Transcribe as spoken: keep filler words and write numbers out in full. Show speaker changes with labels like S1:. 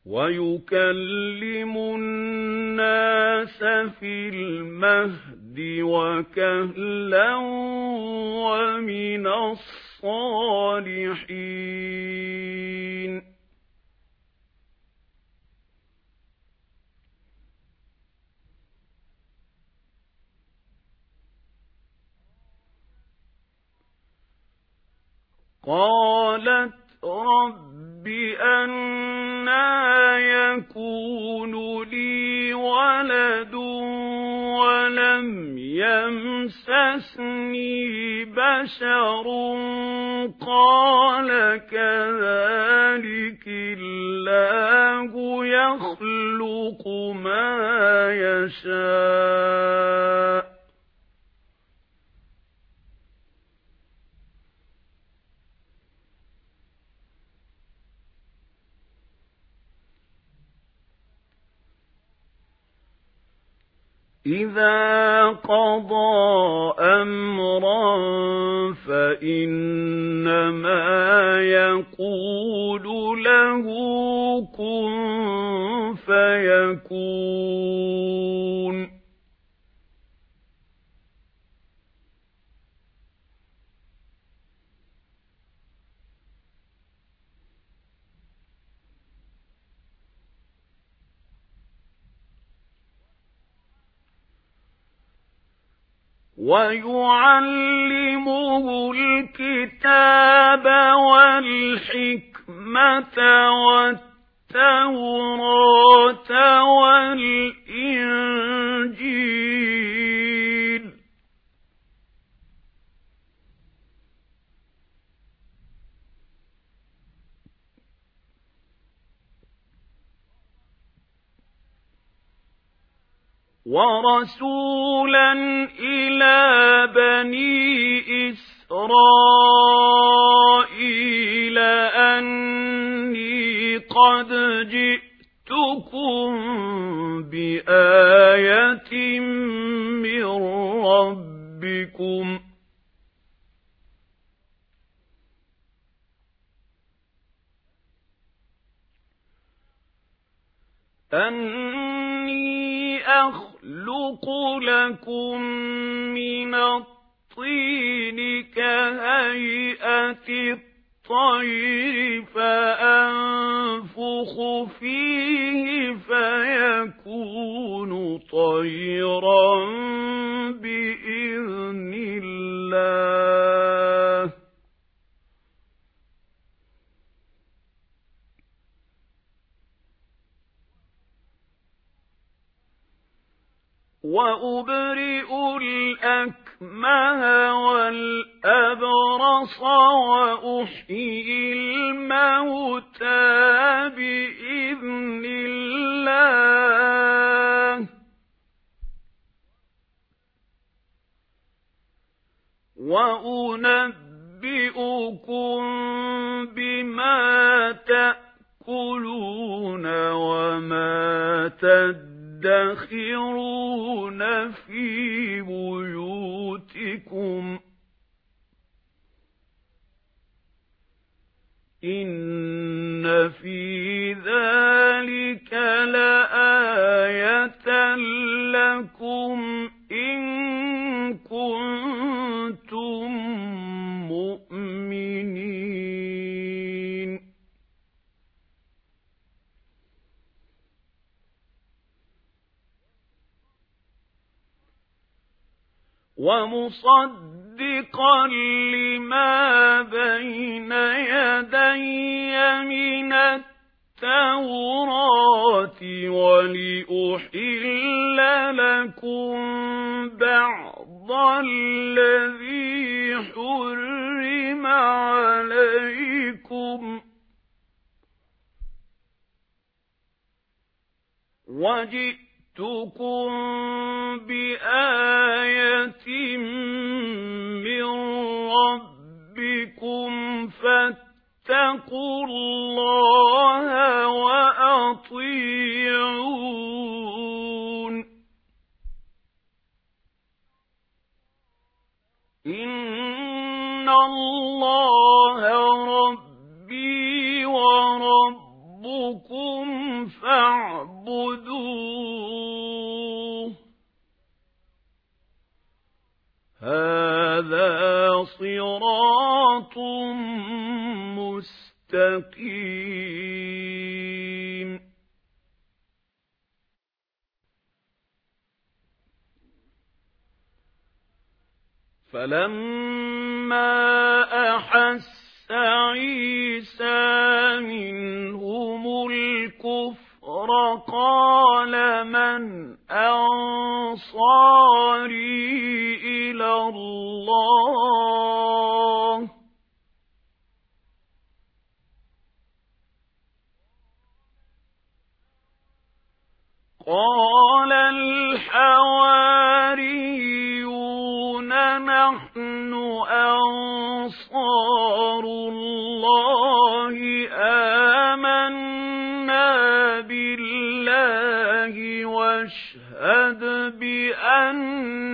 S1: ويكلم الناس في المهد وكهلا ومن الصالحين. قالت رب أنى يكون لي ولد ولم يمسسني بشر قال كذلك الله يخلق ما يشاء إذا قضى أمرا فإنما يقول له كن فيكون. ويعلمه الكتاب والحكمة والتوراة والإنجيل. ورسولا إلى بني إسرائيل أني قد جئتكم بآية من ربكم أني أخلق لكم من الطين كهيئة الطير فأنفخ فيه فيكون طيرا بإذن الله. وأبرئ الأكمه والأبرص وأحيي الموتى بإذن الله وأنبئكم بما تأكلون وما تدخرون في بيوتكم إن في ذلك لآية لكم إن كنتم مؤمنين. ومصدقا لما بين يدي من التوراة ولأحل لكم بعض الذي حرم عليكم وجئتكم بآية من ربكم فاتقوا الله وأطيعون إن الله ربي وربكم فاعبدوه هذا صراط مستقيم فلما أحس عيسى منهم الكفر قال من أنصاري إلى الله قال الحواريون نحن أنصار الله آمنا بالله واشهد بأننا